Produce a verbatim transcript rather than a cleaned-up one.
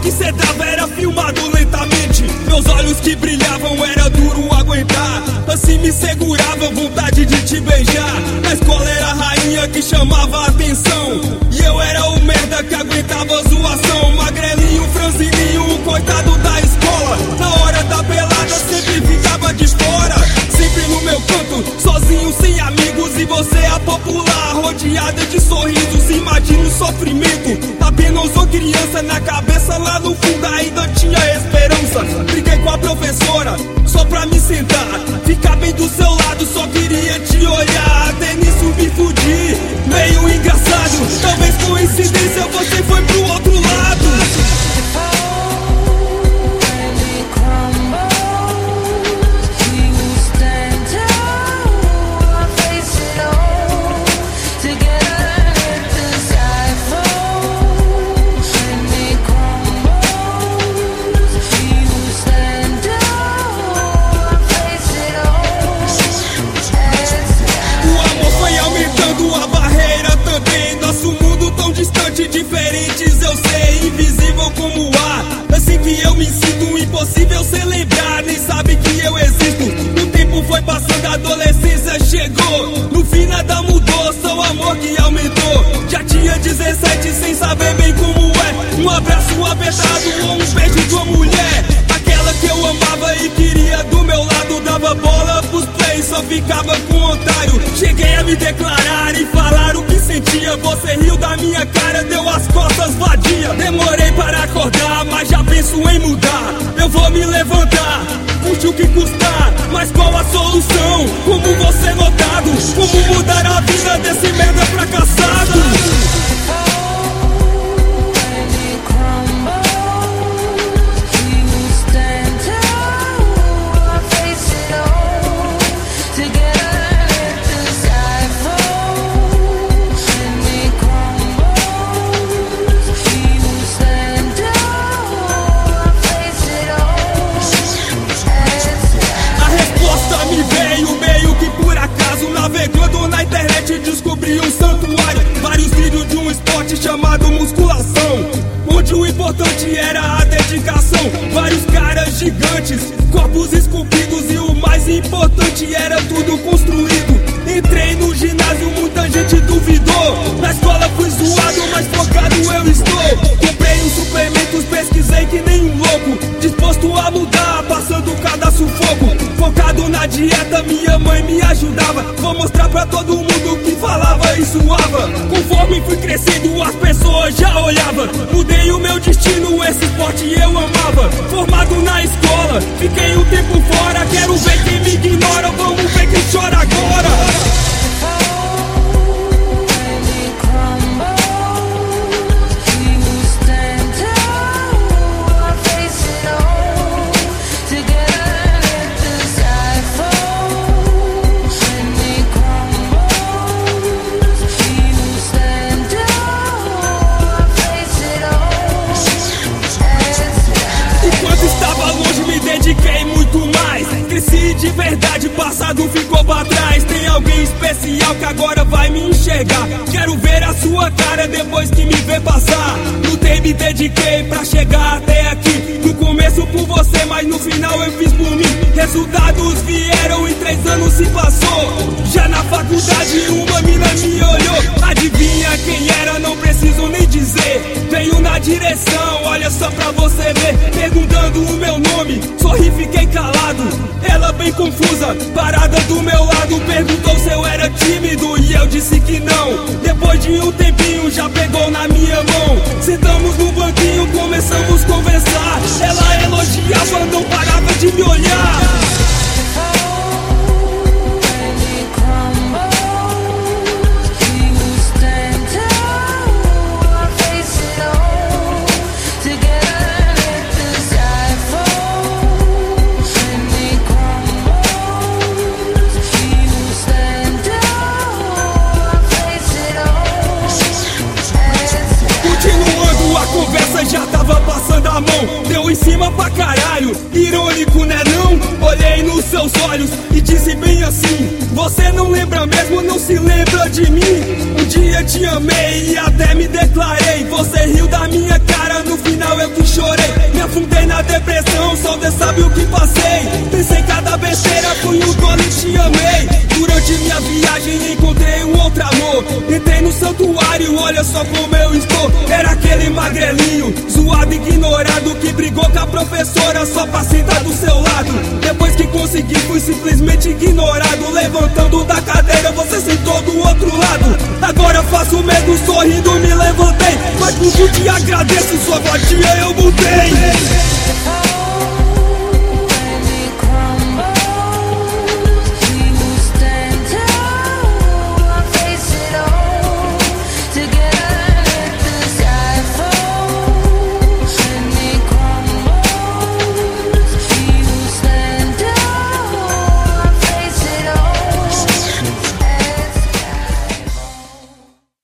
que cê dava era filmado lentamente. Meus olhos que brilhavam era duro aguentar. Assim me segurava vontade de te beijar. Na escola era a rainha que chamava a atenção, e eu era o merda que aguentava a zoação. Magrelinho, franzininho, coitado da escola. Na hora da pelada sempre ficava de fora, sempre no meu canto, sozinho, sem amigos. E você a popular, rodeada de sorrisos. Imagina o sofrimento, apenas uma criança. Na cabeça lá no fundo ainda tinha esperança. Briguei com a professora só pra me sentar, ficar bem do seu lado, só queria te olhar. Até nisso me fudi, meio engraçado. Talvez coincidência, você foi pro outro lado. Diferentes, eu sei, invisível como o ar. Assim que eu me sinto, impossível sem lembrar. Nem sabe que eu existo. O tempo foi passando, a adolescência chegou. No fim nada mudou, só o amor que aumentou. Já tinha dezessete, sem saber bem como é um abraço apertado ou um beijo de uma mulher. Aquela que eu amava e queria do meu lado. Dava bola pros plays, só ficava com otário. Cheguei a me declarar e falar o que sentia. Você riu da minha cara, deu as costas vadia. Demorei para acordar, mas já penso em mudar. Eu vou me levantar, custe o que custar. Mas qual a solução? Como você notado? Como mudar a vida desse merda fracassado? Navegando na internet descobri um santuário, vários vídeos de um esporte chamado musculação, onde o importante era a dedicação. Vários caras gigantes, corpos esculpidos, e o mais importante era tudo construído. Entrei no ginásio, muita gente duvidou. Na escola fui zoado, mas focado eu estou. Comprei uns suplementos, pesquisei que nem um louco, disposto a mudar, passando cada sufoco. Focado na dieta, minha mãe me ajudava. Vou mostrar pra todo mundo que falava e suava. Conforme fui crescendo, as pessoas já olhavam. Mudei o meu destino, esse esporte eu amava. Formado na escola, fiquei um tempo fora. Quero ver quem me ignora, vamos ver quem chora agora. Dediquei muito mais, cresci de verdade, passado ficou pra trás. Tem alguém especial que agora vai me enxergar. Quero ver a sua cara depois que me vê passar. Lutei, me dediquei pra chegar até aqui. No começo por você, mas no final eu fiz por mim. Resultados vieram e três anos se passou. Já na faculdade uma mina me olhou. Adivinha quem era, não preciso nem dizer. Veio na direção, olha só pra você ver, perguntando o meu nome. Sorri, fiquei calado, ela bem confusa, parada do meu lado. Perguntou se eu era tímido e eu disse que não. Depois de um tempinho já pegou na minha mão. Sentamos no banquinho, começamos a conversar. Ela elogiava, não parava de me olhar. Já tava passando a mão, deu em cima pra caralho. cenário irônico, né não? Olhei nos seus olhos e disse bem assim: você não lembra mesmo, não se lembra de mim? Um dia te amei e até me declarei. Você riu da minha cara, no final eu que chorei. Me afundei na depressão, só Deus sabe o que passei. Pensei cada besteira, fui um tolo e te amei. Durante minha viagem encontrei um outro amor. Entrei no santuário, olha só como eu estou. Era aquele magrelinho, zoado, ignorado, que brigou com a professora só pra sentar do seu lado. Depois que consegui, fui simplesmente ignorado. Levantando da cadeira, você sentou do outro lado. Agora faço medo, sorrindo, me levantei. Mas por que agradeço, sua vadia eu mudei.